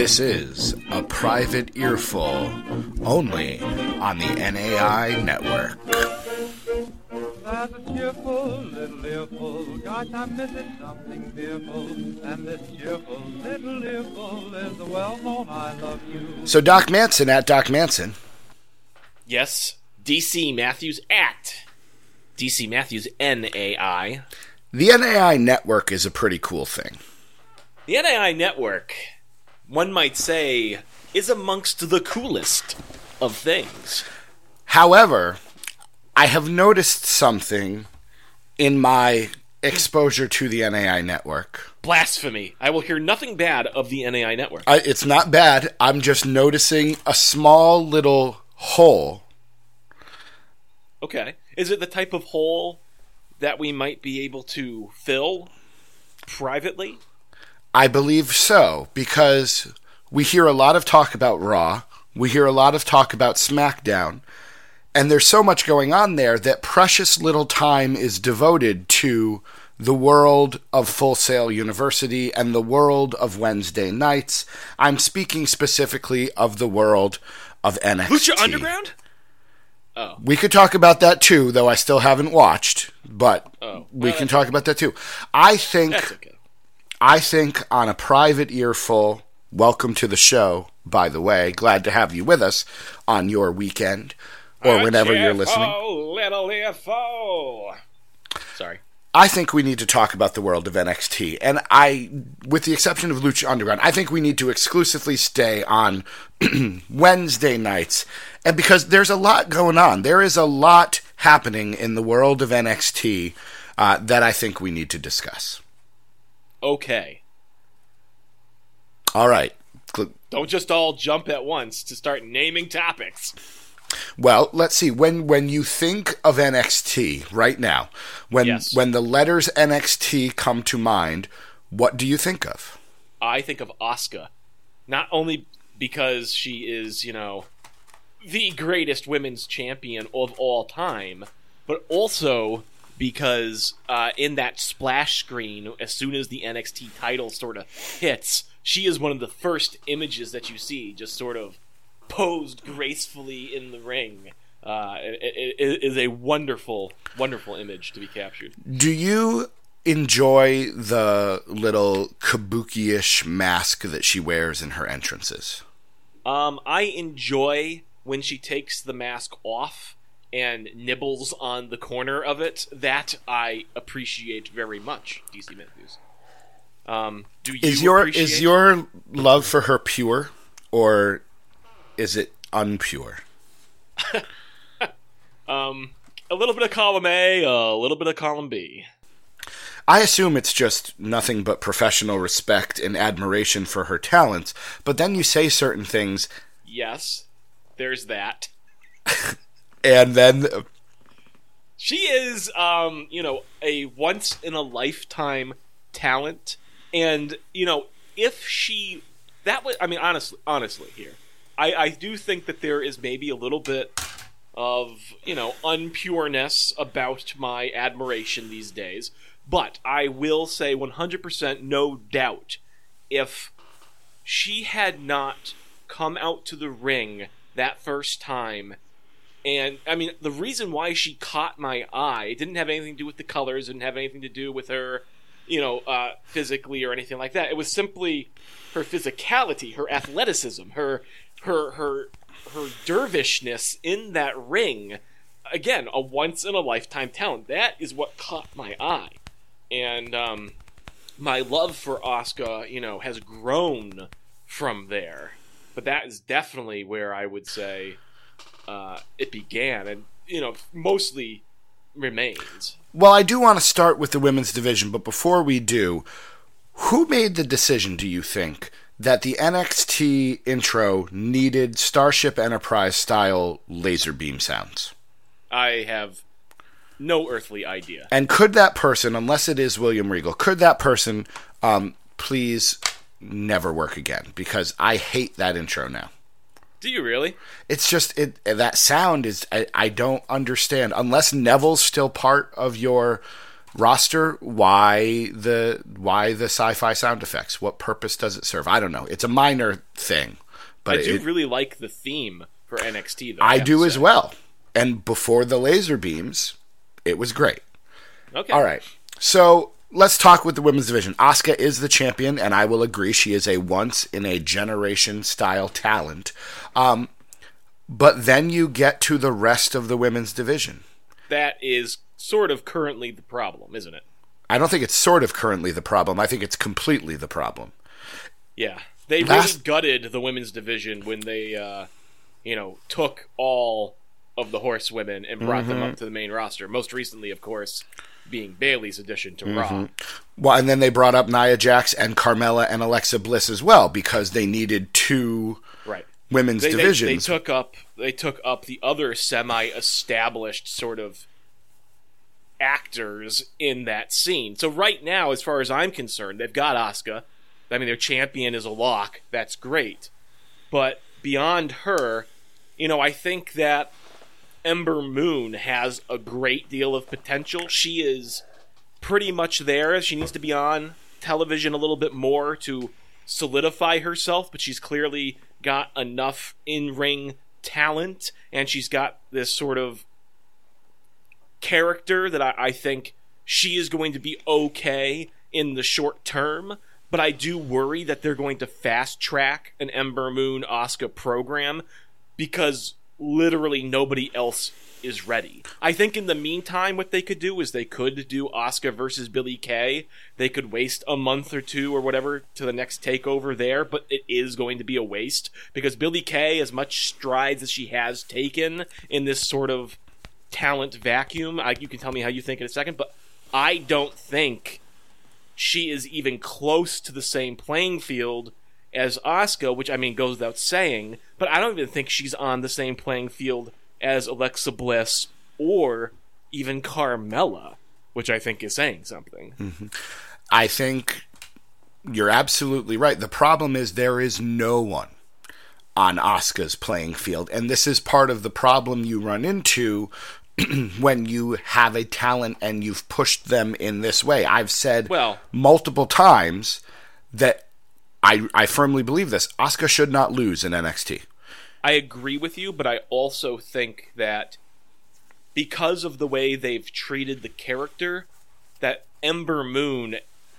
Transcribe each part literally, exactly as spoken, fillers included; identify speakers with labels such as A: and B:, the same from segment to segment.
A: This is A Private Earful, only on the N A I Network.
B: That's a cheerful little earful, gosh, I'm missing something fearful, and this cheerful little earful is the well-known I love you.
A: So Doc Manson at Doc Manson.
C: Yes, D C Matthews at D C Matthews N A I.
A: The N A I Network is a pretty cool thing.
C: The N A I Network, one might say, is amongst the coolest of things.
A: However, I have noticed something in my exposure to the N A I Network.
C: Blasphemy. I will hear nothing bad of the N A I Network.
A: I, it's not bad. I'm just noticing a small little hole.
C: Okay. Is it the type of hole that we might be able to fill privately?
A: I believe so, because we hear a lot of talk about Raw, we hear a lot of talk about SmackDown, and there's so much going on there that precious little time is devoted to the world of Full Sail University and the world of Wednesday nights. I'm speaking specifically of the world of N X T.
C: Lucha Underground? Oh.
A: We could talk about that too, though I still haven't watched, but
C: oh.
A: we
C: well,
A: can talk about that too. I think...
C: That's okay.
A: I think on A Private Earful, welcome to the show, by the way. Glad to have you with us on your weekend or
C: a
A: whenever you're
C: cheerful
A: listening.
C: Little earful. Sorry.
A: I think we need to talk about the world of N X T. And I, with the exception of Lucha Underground, I think we need to exclusively stay on Wednesday nights. And because there's a lot going on. There is a lot happening in the world of N X T uh, that I think we need to discuss.
C: Okay.
A: All right.
C: Don't just all jump at once to start naming topics.
A: Well, let's see. When when you think of N X T right now, when
C: yes.
A: when the letters N X T come to mind, what do you think of?
C: I think of Asuka. Not only because she is, you know, the greatest women's champion of all time, but also because uh, in that splash screen, as soon as the N X T title sort of hits, she is one of the first images that you see, just sort of posed gracefully in the ring. Uh, it, it is a wonderful, wonderful image to be captured.
A: Do you enjoy the little kabuki-ish mask that she wears in her entrances?
C: Um, I enjoy when she takes the mask off and nibbles on the corner of it. That I appreciate very much, D C Matthews. Um, do you
A: is your
C: appreciate...
A: is your love for her pure, or is it unpure?
C: um, a little bit of column A, a little bit of column B.
A: I assume it's just nothing but professional respect and admiration for her talents, but then you say certain things.
C: Yes, there's that.
A: And then
C: she is, um, you know, a once-in-a-lifetime talent. And, you know, if she... That would... I mean, honestly, honestly here, I, I do think that there is maybe a little bit of, you know, unpureness about my admiration these days. But I will say one hundred percent no doubt, if she had not come out to the ring that first time... And, I mean, the reason why she caught my eye, it didn't have anything to do with the colors, it didn't have anything to do with her, you know, uh, physically or anything like that. It was simply her physicality, her athleticism, her her her her dervishness in that ring. Again, a once-in-a-lifetime talent. That is what caught my eye. And um, my love for Asuka, you know, has grown from there. But that is definitely where I would say... Uh, it began and, you know, mostly remains.
A: Well, I do want to start with the women's division, but before we do, who made the decision, do you think, that the N X T intro needed Starship Enterprise-style laser beam sounds?
C: I have no earthly idea.
A: And could that person, unless it is William Regal, could that person um, please never work again? Because I hate that intro now.
C: Do you really?
A: It's just it that sound is I, I don't understand unless Neville's still part of your roster, why the why the sci-fi sound effects? What purpose does it serve? I don't know. It's a minor thing, but
C: I do
A: it,
C: really like the theme for N X T, though.
A: I
C: have
A: do
C: to
A: as
C: say.
A: well. And before the laser beams, it was great.
C: Okay.
A: All right. So let's talk with the women's division. Asuka is the champion, and I will agree she is a once-in-a-generation style talent. Um, but then you get to the rest of the women's division.
C: That is sort of currently the problem, isn't it?
A: I don't think it's sort of currently the problem. I think it's completely the problem.
C: Yeah. They
A: Last-
C: really gutted the women's division when they, uh, you know, took all of the horsewomen and brought them up to the main roster. Most recently, of course, being Bayley's addition to Raw.
A: Well, and then they brought up Nia Jax and Carmella and Alexa Bliss as well because they needed two
C: Right.
A: women's
C: They, they,
A: divisions.
C: they took up they took up the other semi-established sort of actors in that scene. So right now, as far as I'm concerned, they've got Asuka. I mean, their champion is a lock. That's great. But beyond her, you know, I think that Ember Moon has a great deal of potential. She is pretty much there. She needs to be on television a little bit more to solidify herself, but she's clearly got enough in-ring talent, and she's got this sort of character that I, I think she is going to be okay in the short term, but I do worry that they're going to fast-track an Ember Moon Asuka program because literally nobody else is ready. I think in the meantime what they could do is they could do Asuka versus Billie Kay. They could waste a month or two or whatever to the next takeover there, but it is going to be a waste because Billie Kay, as much strides as she has taken in this sort of talent vacuum, I, you can tell me how you think in a second, but I don't think she is even close to the same playing field as Asuka, which I mean goes without saying, but I don't even think she's on the same playing field as Alexa Bliss or even Carmella, which I think is saying something.
A: Mm-hmm. I think you're absolutely right. The problem is there is no one on Asuka's playing field, and this is part of the problem you run into when you have a talent and you've pushed them in this way. I've said
C: well,
A: multiple times that I, I firmly believe this. Asuka should not lose in N X T.
C: I agree with you, but I also think that because of the way they've treated the character, that Ember Moon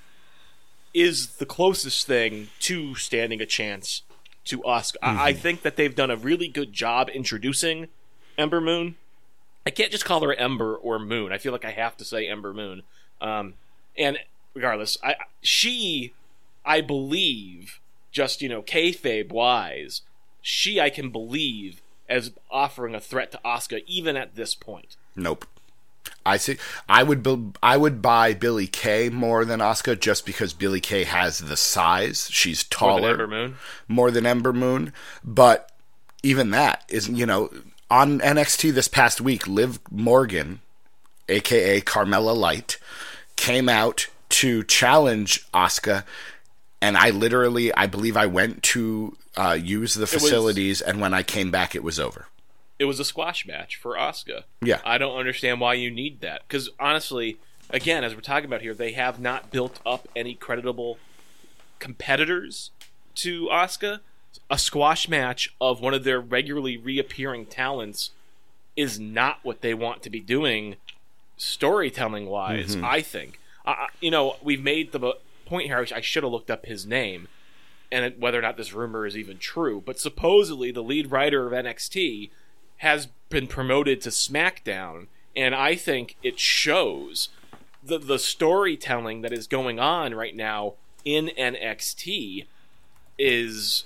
C: is the closest thing to standing a chance to Asuka. Mm-hmm. I, I think that they've done a really good job introducing Ember Moon. I can't just call her Ember or Moon. I feel like I have to say Ember Moon. Um, and regardless, I she... I believe, just, you know, kayfabe-wise, she I can believe as offering a threat to Asuka even at this point.
A: Nope. I see. I would bu- I would buy Billie Kay more than Asuka just because Billie Kay has the size. She's taller.
C: More than Ember Moon?
A: More than Ember Moon. But even that is, you know, on N X T this past week, Liv Morgan, a k a. Carmella Light, came out to challenge Asuka. And I literally, I believe I went to uh, use the facilities, was, and when I came back, it was over.
C: It was a squash match for Asuka.
A: Yeah.
C: I don't understand why you need that. Because honestly, again, as we're talking about here, they have not built up any creditable competitors to Asuka. A squash match of one of their regularly reappearing talents is not what they want to be doing storytelling-wise, mm-hmm. I think. Uh, you know, we've made the point here, I should have looked up his name and whether or not this rumor is even true, but supposedly the lead writer of N X T has been promoted to SmackDown, and I think it shows the the storytelling that is going on right now in N X T is,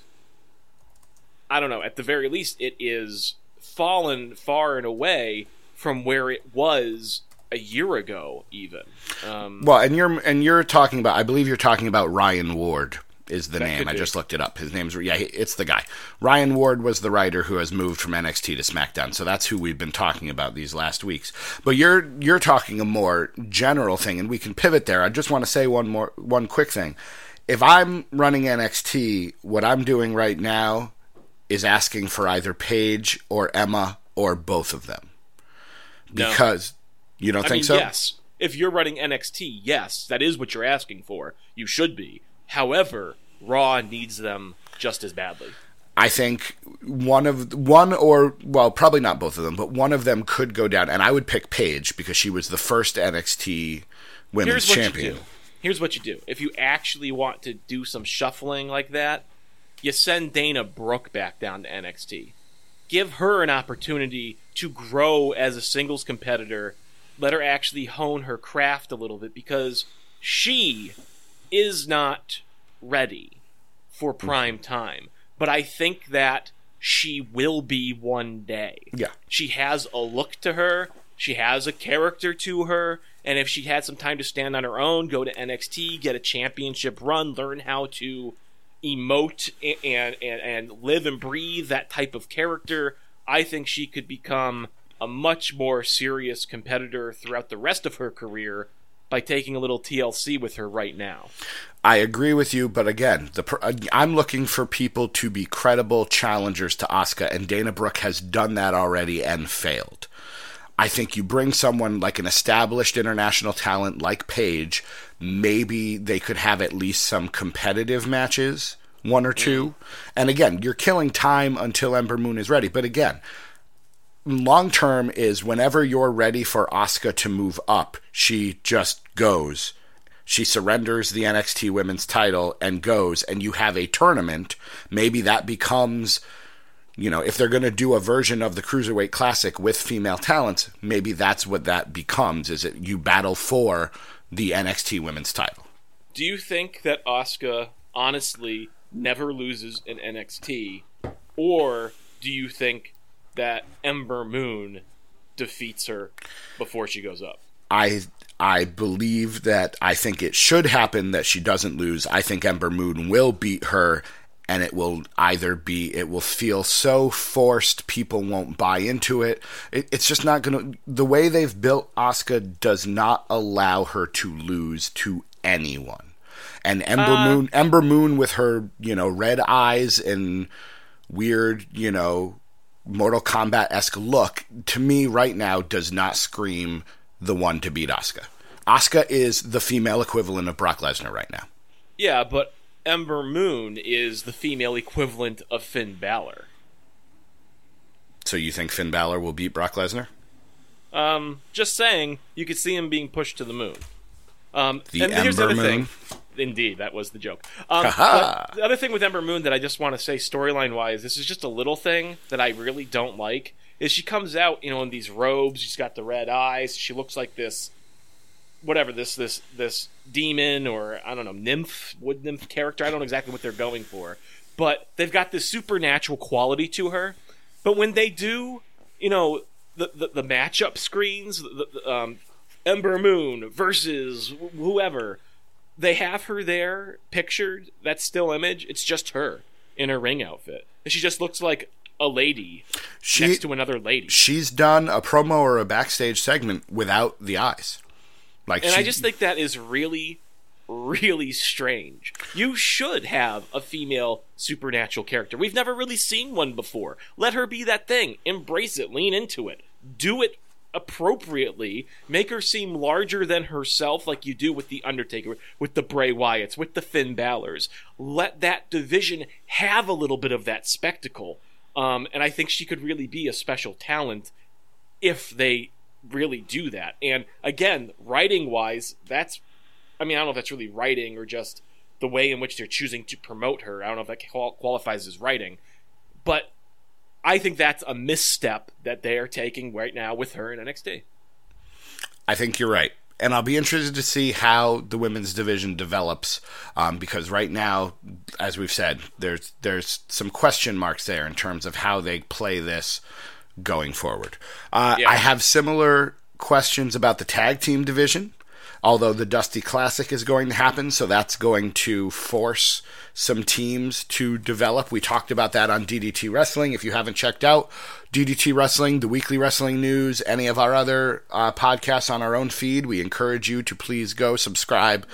C: I don't know, at the very least it is fallen far and away from where it was a year ago, even. Um,
A: well, and you're and you're talking about. I believe you're talking about Ryan Ward is the
C: that
A: name. I
C: be.
A: just looked it up. His name's yeah, it's the guy. Ryan Ward was the writer who has moved from N X T to SmackDown. So that's who we've been talking about these last weeks. But you're you're talking a more general thing, and we can pivot there. I just want to say one more one quick thing. If I'm running N X T, what I'm doing right now is asking for either Paige or Emma or both of them, because. No. You don't
C: I
A: think
C: mean,
A: so?
C: Yes. if you're running N X T, yes, that is what you're asking for. You should be. However, Raw needs them just as badly.
A: I think one of one or well, probably not both of them, but one of them could go down, and I would pick Paige because she was the first N X T Women's
C: Here's what
A: Champion.
C: You do. Here's what you do. If you actually want to do some shuffling like that, you send Dana Brooke back down to N X T. Give her an opportunity to grow as a singles competitor. Let her actually hone her craft a little bit, because she is not ready for prime time. But I think that she will be one day.
A: Yeah.
C: She has a look to her. She has a character to her. And if she had some time to stand on her own, go to N X T, get a championship run, learn how to emote and, and, and live and breathe that type of character, I think she could become a much more serious competitor throughout the rest of her career by taking a little T L C with her right now.
A: I agree with you, but again, the I'm looking for people to be credible challengers to Asuka, and Dana Brooke has done that already and failed. I think you bring someone like an established international talent like Paige, maybe they could have at least some competitive matches, one or two. And again, you're killing time until Ember Moon is ready. But again, long term is whenever you're ready for Asuka to move up, she just goes. She surrenders the N X T Women's title and goes, and you have a tournament. Maybe that becomes, you know, if they're going to do a version of the Cruiserweight Classic with female talents, maybe that's what that becomes, is it you battle for the N X T Women's title.
C: Do you think that Asuka honestly never loses in N X T, or do you think that Ember Moon defeats her before she goes up?
A: I I believe that I think it should happen that she doesn't lose. I think Ember Moon will beat her, and it will either be, it will feel so forced, people won't buy into it. it it's just not going to, the way they've built Asuka does not allow her to lose to anyone. And Ember uh, Moon, Ember Moon with her, you know, red eyes and weird, you know, Mortal Kombat-esque look, to me right now does not scream the one to beat Asuka. Asuka is the female equivalent of Brock Lesnar right now.
C: Yeah, but Ember Moon is the female equivalent of Finn Balor.
A: So you think Finn Balor will beat Brock Lesnar?
C: Um, just saying, you could see him being pushed to the moon. Um,
A: the
C: and
A: Ember
C: here's the other
A: Moon.
C: thing. Indeed, that was the joke. Um, but the other thing with Ember Moon that I just want to say storyline-wise, this is just a little thing that I really don't like, is she comes out, you know, in these robes, she's got the red eyes, she looks like this, whatever, this this this demon or, I don't know, nymph, wood nymph character, I don't know exactly what they're going for, but they've got this supernatural quality to her, but when they do, you know, the, the, the matchup screens, the, the, um, Ember Moon versus whoever, they have her there pictured, that still image, it's just her in her ring outfit. And she just looks like a lady she, next to another lady.
A: She's done a promo or a backstage segment without the eyes. Like,
C: and
A: she,
C: I just think that is really, really strange. You should have a female supernatural character. We've never really seen one before. Let her be that thing. Embrace it. Lean into it. Do it appropriately. Make her seem larger than herself, like you do with The Undertaker, with the Bray Wyatts, with the Finn Balors. Let that division have a little bit of that spectacle. Um, and I think she could really be a special talent if they really do that. And again, writing-wise, that's, I mean, I don't know if that's really writing or just the way in which they're choosing to promote her. I don't know if that qual- qualifies as writing. But I think that's a misstep that they are taking right now with her in N X T.
A: I think you're right. And I'll be interested to see how the women's division develops, um, because right now, as we've said, there's there's some question marks there in terms of how they play this going forward. Uh,
C: yeah.
A: I have similar questions about the tag team division, although the Dusty Classic is going to happen, so that's going to force some teams to develop. We talked about that on D D T Wrestling. If you haven't checked out D D T Wrestling, the weekly wrestling news, any of our other uh, podcasts on our own feed, we encourage you to please go subscribe.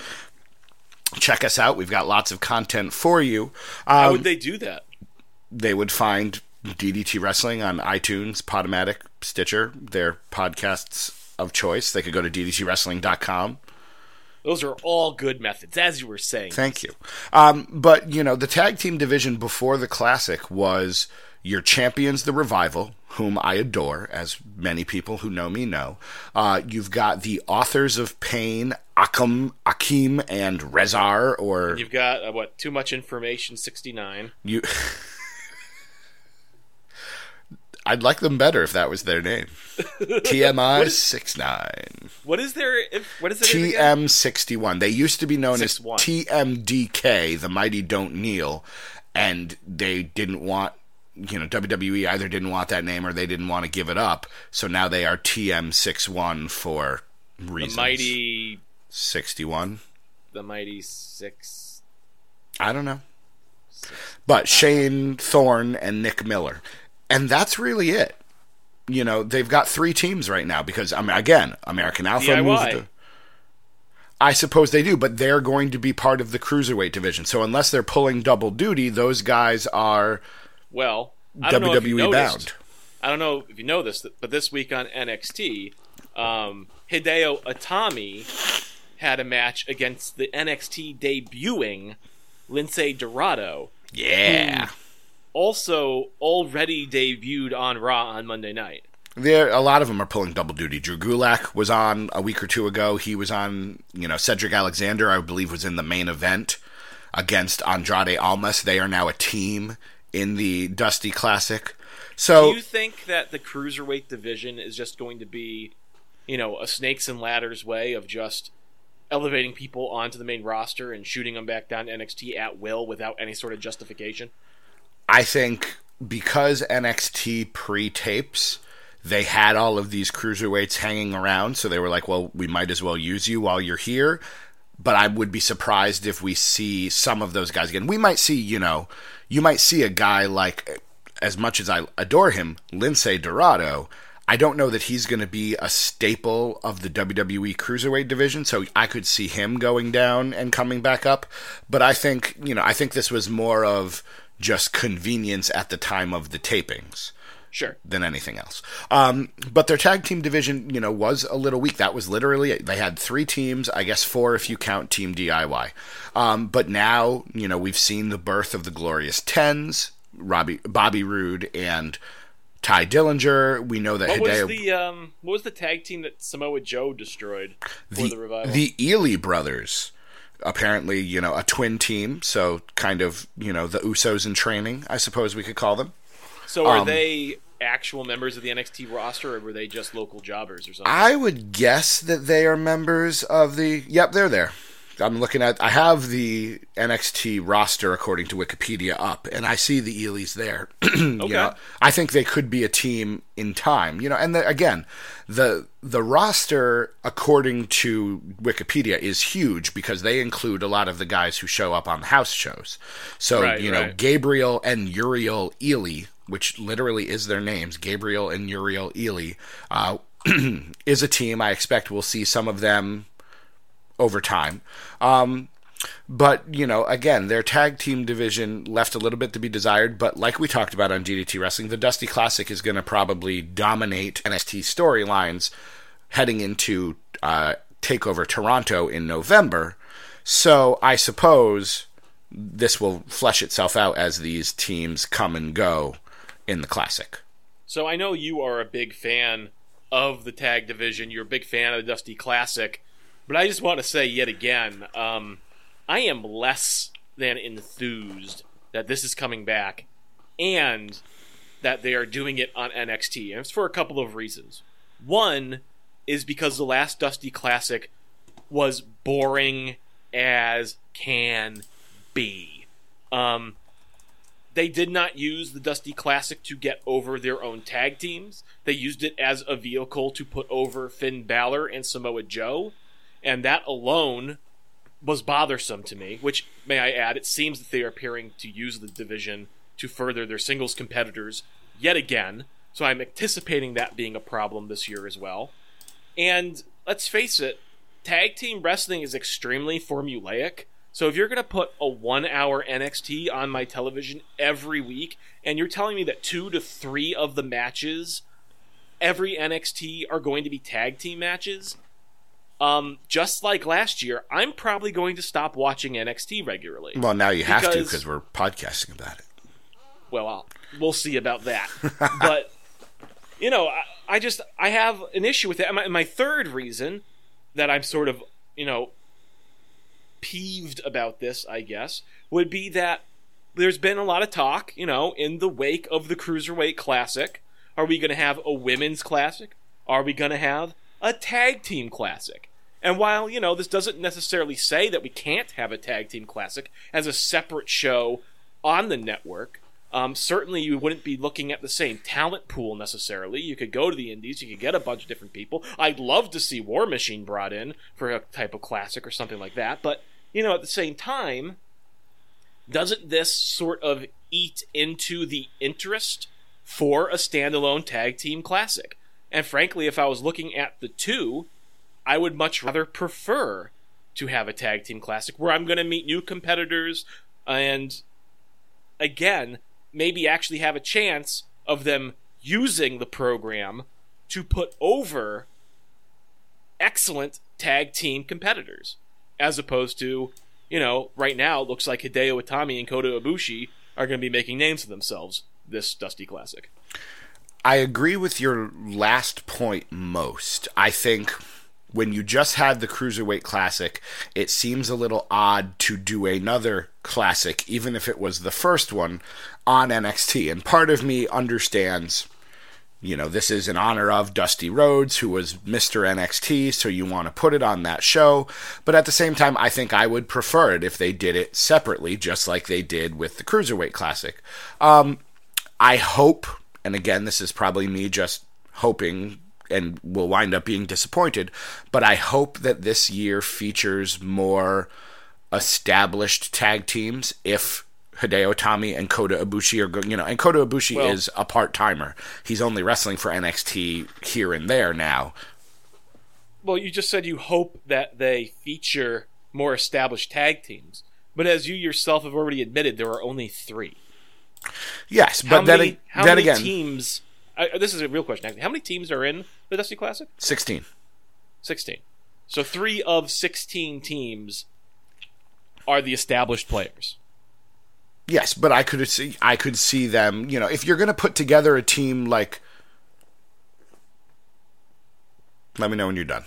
A: Check us out. We've got lots of content for you. Um,
C: How would they do that?
A: They would find D D T Wrestling on iTunes, Podomatic, Stitcher. Their podcasts of choice. They could go to d d t wrestling dot com.
C: Those are all good methods, as you were saying.
A: Thank you. Um, but, you know, the tag team division before the Classic was your champions, the Revival, whom I adore, as many people who know me know. Uh, you've got the Authors of Pain, Akim, Akim and Rezar, or...
C: You've got, uh, what, Too Much Information sixty-nine.
A: You... I'd like them better if that was their name. T M I sixty-nine.
C: What is their... What is it?
A: T M sixty-one. They used to be known
C: six one.
A: as T M D K, the Mighty Don't Kneel, and they didn't want, you know, W W E either didn't want that name or they didn't want to give it up, so now they are T M sixty-one for reasons.
C: The Mighty...
A: sixty-one?
C: The Mighty Six...
A: I don't know.
C: Six.
A: But Shane Thorne and Nick Miller. And that's really it. You know, they've got three teams right now because, I mean, again, American Alpha
C: D I Y.
A: moved to... I suppose they do, but they're going to be part of the Cruiserweight division. So unless they're pulling double duty, those guys are
C: well, I don't
A: W W E
C: know if you
A: bound.
C: noticed, I don't know if you know this, but this week on N X T, um, Hideo Itami had a match against the N X T debuting Lince Dorado.
A: Yeah.
C: Also already debuted on Raw on Monday night.
A: There, a lot of them are pulling double duty. Drew Gulak was on a week or two ago. He was on, you know, Cedric Alexander, I believe, was in the main event against Andrade Almas. They are now a team in the Dusty Classic. So,
C: do you think that the Cruiserweight division is just going to be, you know, a snakes and ladders way of just elevating people onto the main roster and shooting them back down to N X T at will without any sort of justification?
A: I think because N X T pre-tapes, they had all of these cruiserweights hanging around, so they were like, well, we might as well use you while you're here. But I would be surprised if we see some of those guys again. We might see, you know, you might see a guy like, as much as I adore him, Lince Dorado. I don't know that he's going to be a staple of the W W E Cruiserweight division, so I could see him going down and coming back up. But I think, you know, I think this was more of just convenience at the time of the tapings.
C: Sure.
A: Than anything else. Um, but their tag team division, you know, was a little weak. That was literally, they had three teams, I guess four if you count Team D I Y. Um, but now, you know, we've seen the birth of the Glorious Tens, Robbie, Bobby Roode and Ty Dillinger. We know that
C: what
A: Hideo...
C: was the um, what was the tag team that Samoa Joe destroyed for
A: the,
C: the Revival?
A: The Ely brothers. Apparently, you know, a twin team, so kind of, you know, the Usos in training, I suppose we could call them.
C: So are
A: um,
C: they actual members of the N X T roster, or were they just local jobbers or something?
A: I would guess that they are members of the... Yep, they're there. I'm looking at... I have the N X T roster, according to Wikipedia, up, and I see the Elys there.
C: Okay.
A: You know, I think they could be a team in time. You know, and the, again, the the roster, according to Wikipedia, is huge because they include a lot of the guys who show up on the house shows. So,
C: Right,
A: you know,
C: right.
A: Gabriel and Uriel Ely, which literally is their names, Gabriel and Uriel Ely, uh, is a team. I expect we'll see some of them over time. Um, but, you know, again, their tag team division left a little bit to be desired, but like we talked about on D D T Wrestling, the Dusty Classic is going to probably dominate N X T storylines heading into uh, TakeOver Toronto in November. So I suppose this will flesh itself out as these teams come and go in the Classic.
C: So I know you are a big fan of the tag division. You're a big fan of the Dusty Classic. But I just want to say yet again, um, I am less than enthused that this is coming back and that they are doing it on N X T. And it's for a couple of reasons. One is because the last Dusty Classic was boring as can be. Um, they did not use the Dusty Classic to get over their own tag teams. They used it as a vehicle to put over Finn Balor and Samoa Joe. And that alone was bothersome to me, which, may I add, it seems that they are appearing to use the division to further their singles competitors yet again. So I'm anticipating that being a problem this year as well. And let's face it, tag team wrestling is extremely formulaic. So if you're going to put a one-hour N X T on my television every week, and you're telling me that two to three of the matches every N X T are going to be tag team matches, um, just like last year, I'm probably going to stop watching N X T regularly.
A: Well, now you have
C: because,
A: to because we're podcasting about it.
C: Well, I'll, we'll see about that. But, you know, I, I just, I have an issue with it. And my, my third reason that I'm sort of, you know, peeved about this, I guess, would be that there's been a lot of talk, you know, in the wake of the Cruiserweight Classic. Are we going to have a women's classic? Are we going to have a tag team classic? And while, you know, this doesn't necessarily say that we can't have a tag team classic as a separate show on the network, um, certainly you wouldn't be looking at the same talent pool necessarily. You could go to the indies, you could get a bunch of different people. I'd love to see War Machine brought in for a type of classic or something like that. But, you know, at the same time, doesn't this sort of eat into the interest for a standalone tag team classic? And frankly, if I was looking at the two, I would much rather prefer to have a tag team classic where I'm going to meet new competitors and, again, maybe actually have a chance of them using the program to put over excellent tag team competitors, as opposed to, you know, right now it looks like Hideo Itami and Kota Ibushi are going to be making names for themselves this Dusty Classic.
A: I agree with your last point most. I think when you just had the Cruiserweight Classic, it seems a little odd to do another classic, even if it was the first one, on N X T. And part of me understands, you know, this is in honor of Dusty Rhodes, who was Mister N X T, so you want to put it on that show. But at the same time, I think I would prefer it if they did it separately, just like they did with the Cruiserweight Classic. Um, I hope, and again, this is probably me just hoping and will wind up being disappointed, but I hope that this year features more established tag teams if Hideo Itami and Kota Ibushi are going, you know, and Kota Ibushi well, is a part-timer. He's only wrestling for N X T here and there now.
C: Well, you just said you hope that they feature more established tag teams, but as you yourself have already admitted, there are only three.
A: Yes,
C: how
A: but
C: many,
A: then,
C: how
A: then
C: many
A: again,
C: teams? Uh, this is a real question. Actually. How many teams are in the Dusty Classic?
A: Sixteen.
C: Sixteen. So three of sixteen teams are the established players.
A: Yes, but I could see I could see them. You know, if you're going to put together a team like, let me know when you're done.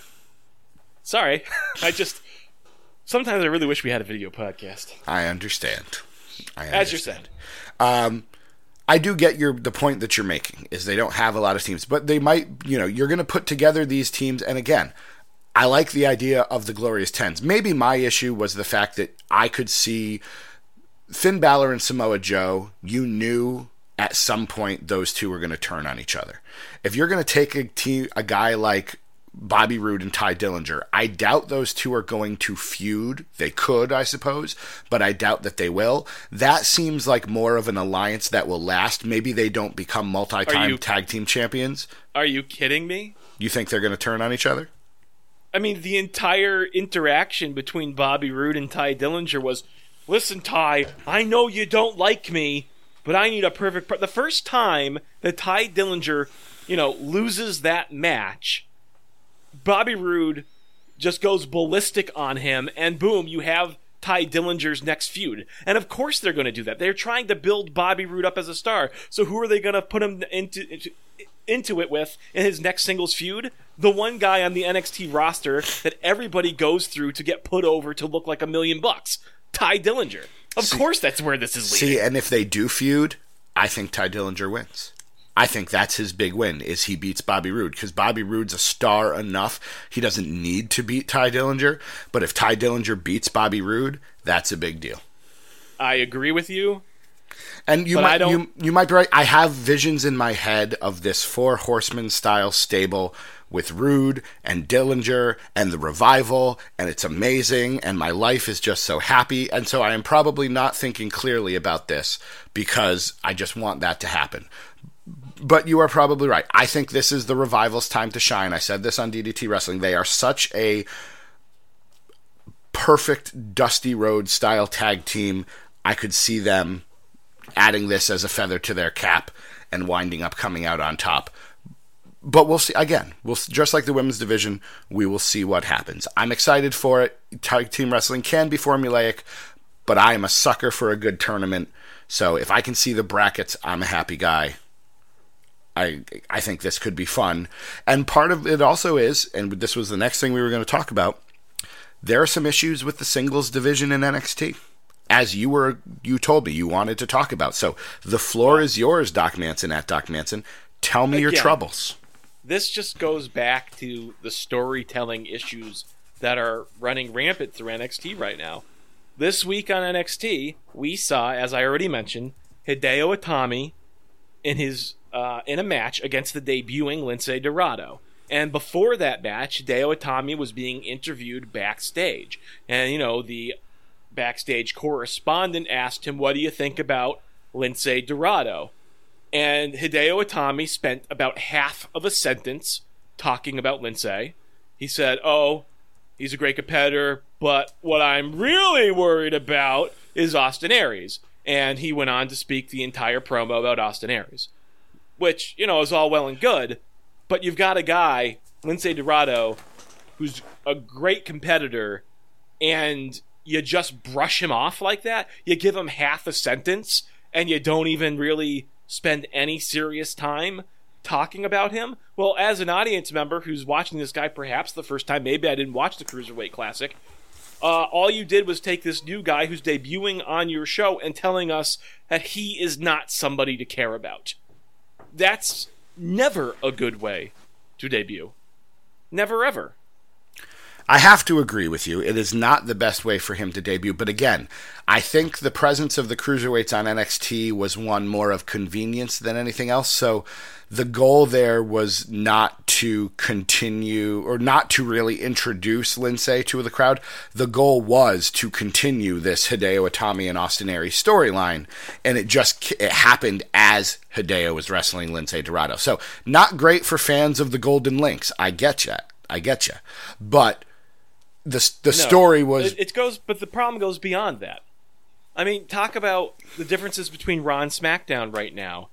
C: Sorry, I just sometimes I really wish we had a video podcast.
A: I understand. I understand.
C: As you're saying.
A: Um, I do get your the point that you're making is they don't have a lot of teams, but they might, you know, you're going to put together these teams. And again, I like the idea of the Glorious Tens. Maybe my issue was the fact that I could see Finn Balor and Samoa Joe. You knew at some point those two were going to turn on each other. If you're going to take a team, a guy like Bobby Roode and Ty Dillinger, I doubt those two are going to feud. They could, I suppose, but I doubt that they will. That seems like more of an alliance that will last. Maybe they don't become multi-time
C: you,
A: tag team champions.
C: Are you kidding me?
A: You think they're going to turn on each other?
C: I mean, the entire interaction between Bobby Roode and Ty Dillinger was, listen, Ty, I know you don't like me, but I need a perfect... Par-. The first time that Ty Dillinger, you know, loses that match, Bobby Roode just goes ballistic on him, and boom, you have Ty Dillinger's next feud. And of course they're going to do that. They're trying to build Bobby Roode up as a star. So who are they going to put him into, into into it with in his next singles feud? The one guy on the N X T roster that everybody goes through to get put over to look like a million bucks. Ty Dillinger. Of see, course that's where this is leading.
A: See, and if they do feud, I think Ty Dillinger wins. I think that's his big win, is he beats Bobby Roode, because Bobby Roode's a star enough. He doesn't need to beat Ty Dillinger, but if Ty Dillinger beats Bobby Roode, that's a big deal.
C: I agree with you.
A: And you might you, you might be right. I have visions in my head of this Four Horsemen style stable with Roode and Dillinger and the Revival, and it's amazing, and my life is just so happy. And so I am probably not thinking clearly about this because I just want that to happen. But you are probably right. I think this is the Revival's time to shine. I said this on D D T Wrestling. They are such a perfect Dusty Rhodes style tag team. I could see them adding this as a feather to their cap and winding up coming out on top. but we'll see. Again, we'll just like the women's division, we will see what happens. I'm excited for it. Tag team wrestling can be formulaic, but I am a sucker for a good tournament. So if I can see the brackets, I'm a happy guy. I I think this could be fun. And part of it also is, and this was the next thing we were going to talk about, there are some issues with the singles division in N X T. As you were, you told me you wanted to talk about. So the floor is yours, Doc Manson at Doc Manson. Tell me Again, your troubles.
C: This just goes back to the storytelling issues that are running rampant through N X T right now. This week on N X T, we saw, as I already mentioned, Hideo Itami in his uh, in a match against the debuting Lince Dorado. And before that match, Hideo Itami was being interviewed backstage. And, you know, the backstage correspondent asked him, what do you think about Lince Dorado? And Hideo Itami spent about half of a sentence talking about Lince. He said, oh, he's a great competitor, but what I'm really worried about is Austin Aries. And he went on to speak the entire promo about Austin Aries, which, you know, is all well and good, but you've got a guy, Lince Dorado, who's a great competitor, and you just brush him off like that? You give him half a sentence, and you don't even really spend any serious time talking about him? Well, as an audience member who's watching this guy perhaps the first time, maybe I didn't watch the Cruiserweight Classic, uh, all you did was take this new guy who's debuting on your show and telling us that he is not somebody to care about. That's never a good way to debut. Never, ever.
A: I have to agree with you. It is not the best way for him to debut. But again, I think the presence of the cruiserweights on N X T was one more of convenience than anything else. So the goal there was not to continue or not to really introduce Lince to the crowd. The goal was to continue this Hideo Itami and Austin Aries storyline. And it just it happened as Hideo was wrestling Lince Dorado. So not great for fans of the Golden Links. I get you. I get you. But the the no, story was
C: it, it goes, but the problem goes beyond that. I mean, talk about the differences between Raw and SmackDown right now,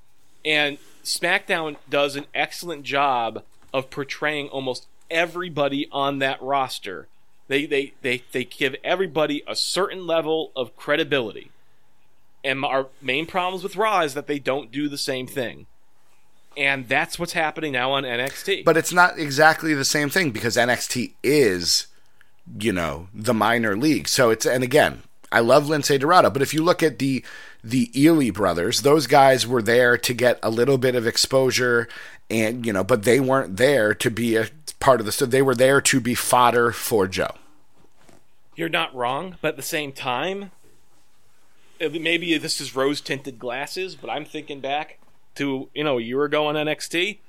C: and SmackDown does an excellent job of portraying almost everybody on that roster. They they they they give everybody a certain level of credibility, and our main problems with Raw is that they don't do the same thing. And that's what's happening now on N X T.
A: But it's not exactly the same thing because N X T is, you know, the minor league. So it's, and again, I love Lince Dorado, but if you look at the the Ely brothers, those guys were there to get a little bit of exposure, and you know, but they weren't there to be a part of the story. They were there to be fodder for Joe.
C: You're not wrong, but at the same time, maybe this is rose tinted glasses, but I'm thinking back to, you know, a year ago on N X T,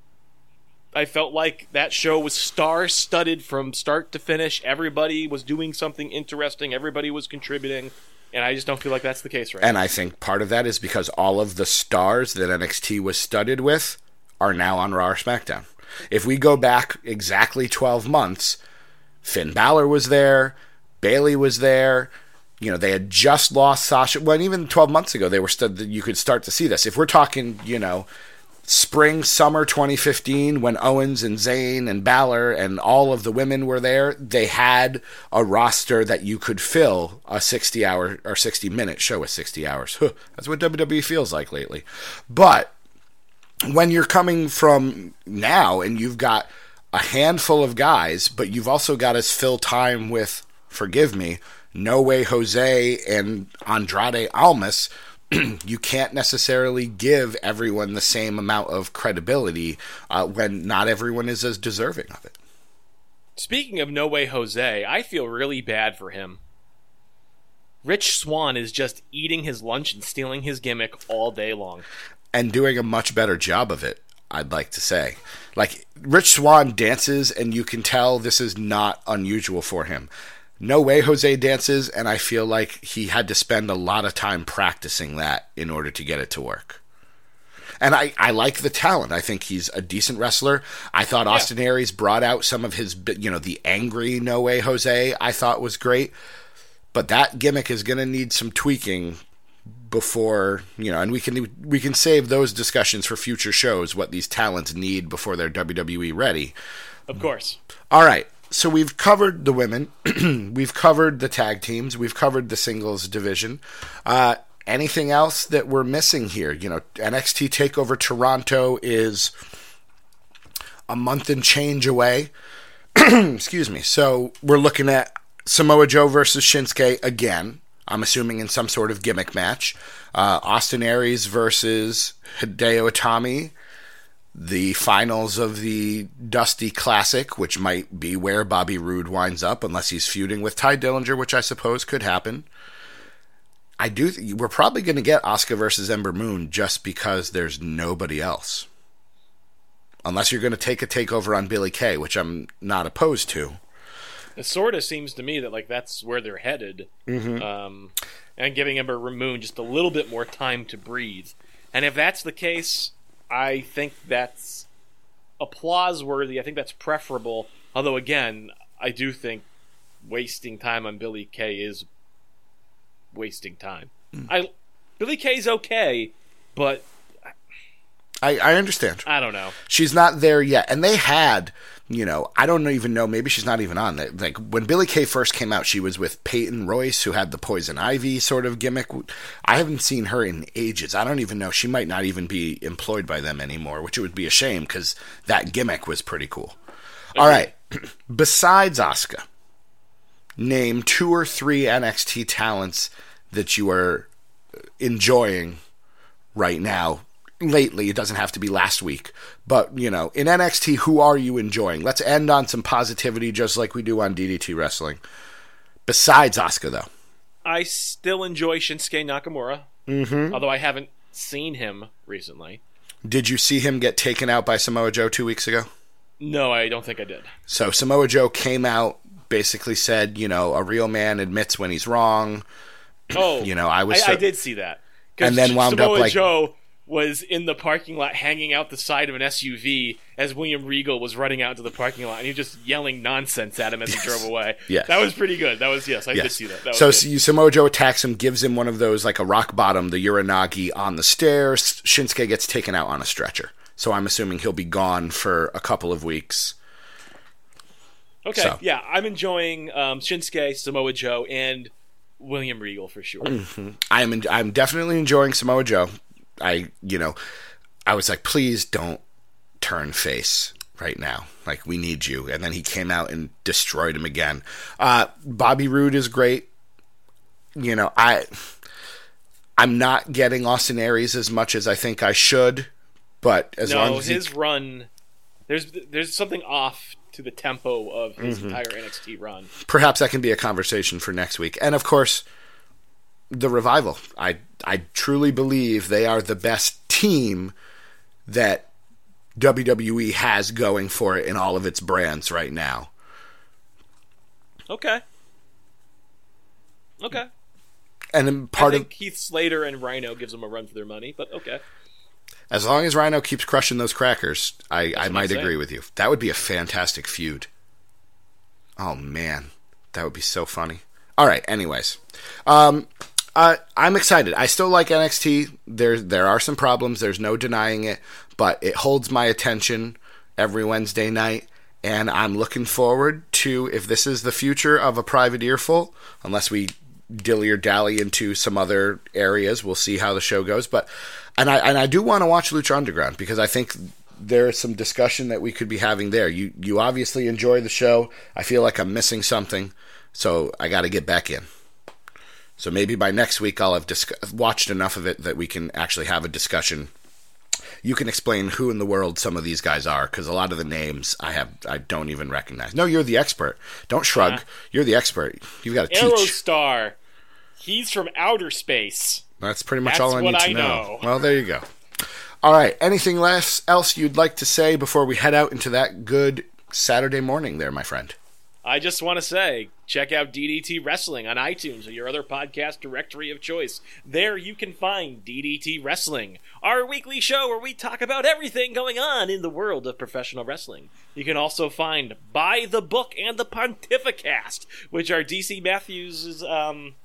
C: I felt like that show was star-studded from start to finish. Everybody was doing something interesting. Everybody was contributing. And I just don't feel like that's the case right
A: and
C: now.
A: And I think part of that is because all of the stars that N X T was studded with are now on Raw or SmackDown. If we go back exactly twelve months, Finn Balor was there, Bayley was there. You know, they had just lost Sasha. Well, even twelve months ago, they were st- you could start to see this. If we're talking, you know, spring, summer twenty fifteen, when Owens and Zayn and Balor and all of the women were there, they had a roster that you could fill a sixty-hour or sixty-minute show with sixty hours. Huh, that's what W W E feels like lately. But when you're coming from now and you've got a handful of guys, but you've also got to fill time with, forgive me, No Way Jose and Andrade Almas, you can't necessarily give everyone the same amount of credibility uh, when not everyone is as deserving of it.
C: Speaking of No Way Jose, I feel really bad for him. Rich Swann is just eating his lunch and stealing his gimmick all day long.
A: And doing a much better job of it, I'd like to say. Like, Rich Swann dances, and you can tell this is not unusual for him. No Way Jose dances, and I feel like he had to spend a lot of time practicing that in order to get it to work. And I, I like the talent. I think he's a decent wrestler. I thought Austin yeah. Aries brought out some of his, you know, the angry No Way Jose I thought was great. But that gimmick is going to need some tweaking before, you know, and we can we can save those discussions for future shows, what these talents need before they're W W E ready.
C: Of course.
A: All right. So we've covered the women. We've covered the tag teams. We've covered the singles division. Uh, anything else that we're missing here? You know, N X T TakeOver Toronto is a month and change away. Excuse me. So we're looking at Samoa Joe versus Shinsuke again. I'm assuming in some sort of gimmick match. Uh, Austin Aries versus Hideo Itami. The finals of the Dusty Classic, which might be where Bobby Roode winds up, unless he's feuding with Ty Dillinger, which I suppose could happen. I do. Th- we're probably going to get Asuka versus Ember Moon just because there's nobody else. Unless you're going to take a takeover on Billie Kay, which I'm not opposed to.
C: It sort of seems to me that like that's where they're headed,
A: Mm-hmm.
C: um, and giving Ember Moon just a little bit more time to breathe. And if that's the case, I think that's applause worthy. I think that's preferable. Although again, I do think wasting time on Billie Kay is wasting time. Mm. I Billie Kay's okay, but
A: I, I understand.
C: I don't know.
A: She's not there yet. And they had, you know, I don't even know, maybe she's not even on that. Like, when Billie Kay first came out, she was with Peyton Royce, who had the Poison Ivy sort of gimmick. I haven't seen her in ages. I don't even know. She might not even be employed by them anymore, which it would be a shame, because that gimmick was pretty cool. Okay. All right. Besides Asuka, name two or three N X T talents that you are enjoying right now. Lately, it doesn't have to be last week, but, you know, in N X T, who are you enjoying? Let's end on some positivity, just like we do on D D T Wrestling. Besides Asuka, though.
C: I still enjoy Shinsuke Nakamura,
A: mm-hmm.
C: although I haven't seen him recently.
A: Did you see him get taken out by Samoa Joe two weeks ago?
C: No, I don't think I did.
A: So Samoa Joe came out, basically said, you know, a real man admits when he's wrong.
C: Oh,
A: you know, I was.
C: I,
A: so-
C: I did see that.
A: And then wound
C: Samoa
A: up like
C: Joe was in the parking lot hanging out the side of an S U V as William Regal was running out to the parking lot, and he was just yelling nonsense at him as
A: yes.
C: he drove away.
A: Yes.
C: That was pretty good. That was, yes, I
A: yes.
C: did see that. that
A: so
C: was
A: Samoa Joe attacks him, gives him one of those, like a rock bottom, the Uranagi on the stairs. Shinsuke gets taken out on a stretcher. So I'm assuming he'll be gone for a couple of weeks.
C: Okay,
A: so.
C: yeah, I'm enjoying um, Shinsuke, Samoa Joe, and William Regal for sure.
A: Mm-hmm. I'm in, I'm definitely enjoying Samoa Joe. I, you know, I was like, please don't turn face right now. Like, we need you. And then he came out and destroyed him again. Uh, Bobby Roode is great. You know, I, I'm not getting Austin Aries as much as I think I should, but as
C: no,
A: long as
C: his
A: he...
C: run, there's there's something off to the tempo of his
A: mm-hmm.
C: entire N X T run.
A: Perhaps that can be a conversation for next week. And of course, the Revival. I I truly believe they are the best team that W W E has going for it in all of its brands right now.
C: Okay. Okay.
A: And then part
C: I think
A: of
C: Heath Slater and Rhino gives them a run for their money, but okay.
A: As long as Rhino keeps crushing those crackers, I, I might
C: I'm
A: agree
C: saying.
A: with you. That would be a fantastic feud. Oh, man. That would be so funny. All right, anyways. Um, uh, I'm excited. I still like N X T. There, there are some problems. There's no denying it. But it holds my attention every Wednesday night. And I'm looking forward to, if this is the future of a Private Earful, unless we dilly or dally into some other areas, we'll see how the show goes. But and I and I do want to watch Lucha Underground, because I think there's some discussion that we could be having there. You you obviously enjoy the show. I feel like I'm missing something, so I got to get back in. So maybe by next week I'll have dis- watched enough of it that we can actually have a discussion. You can explain who in the world some of these guys are, because a lot of the names I have I don't even recognize. No, you're the expert. Don't shrug.
C: Yeah.
A: You're the expert. You've got to teach.
C: Aerostar. He's from outer space.
A: That's pretty much
C: That's
A: all I
C: what
A: need to
C: I
A: know.
C: know.
A: Well, there you go. All right. Anything less else you'd like to say before we head out into that good Saturday morning there, my friend?
C: I just want to say, check out D D T Wrestling on iTunes or your other podcast directory of choice. There you can find D D T Wrestling, our weekly show where we talk about everything going on in the world of professional wrestling. You can also find By the Book and the Pontificast, which are D C Matthews' um,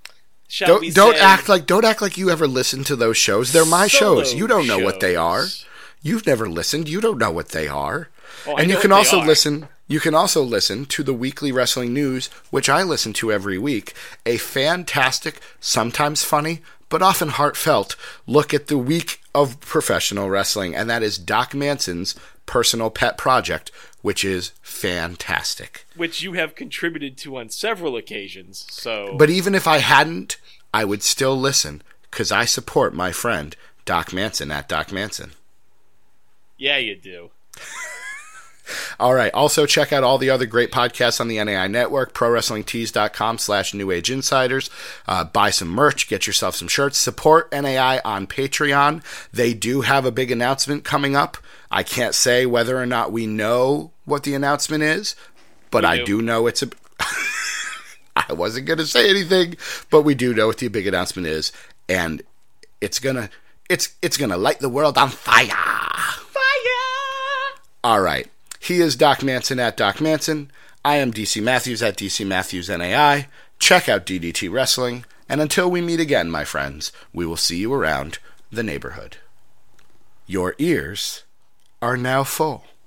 C: shall
A: Don't
C: we
A: don't
C: say,
A: act like don't act like you ever listened to those shows. They're my
C: solo
A: shows. You don't know what they are.
C: shows.
A: You've never listened. You don't know what they are.
C: Oh, I
A: and
C: know
A: you can
C: what they
A: also
C: are.
A: listen. You can also listen to the weekly wrestling news, which I listen to every week. A fantastic, sometimes funny, but often heartfelt look at the week of professional wrestling, and that is Doc Manson's personal pet project, which is fantastic.
C: Which you have contributed to on several occasions. So,
A: But even if I hadn't, I would still listen, because I support my friend Doc Manson at Doc Manson.
C: yeah, you do.
A: All right. Also, check out all the other great podcasts on the N A I Network, ProWrestlingTees.com slash New Age Insiders. Uh, buy some merch. Get yourself some shirts. Support N A I on Patreon. They do have a big announcement coming up. I can't say whether or not we know what the announcement is, but
C: We
A: I
C: do.
A: do know it's a... I wasn't going to say anything, but we do know what the big announcement is, and it's going to it's it's going to light the world on fire.
C: Fire!
A: All right. He is Doc Manson at Doc Manson. I am D C Matthews at D C Matthews N A I. Check out D D T Wrestling. And until we meet again, my friends, we will see you around the neighborhood. Your ears are now full.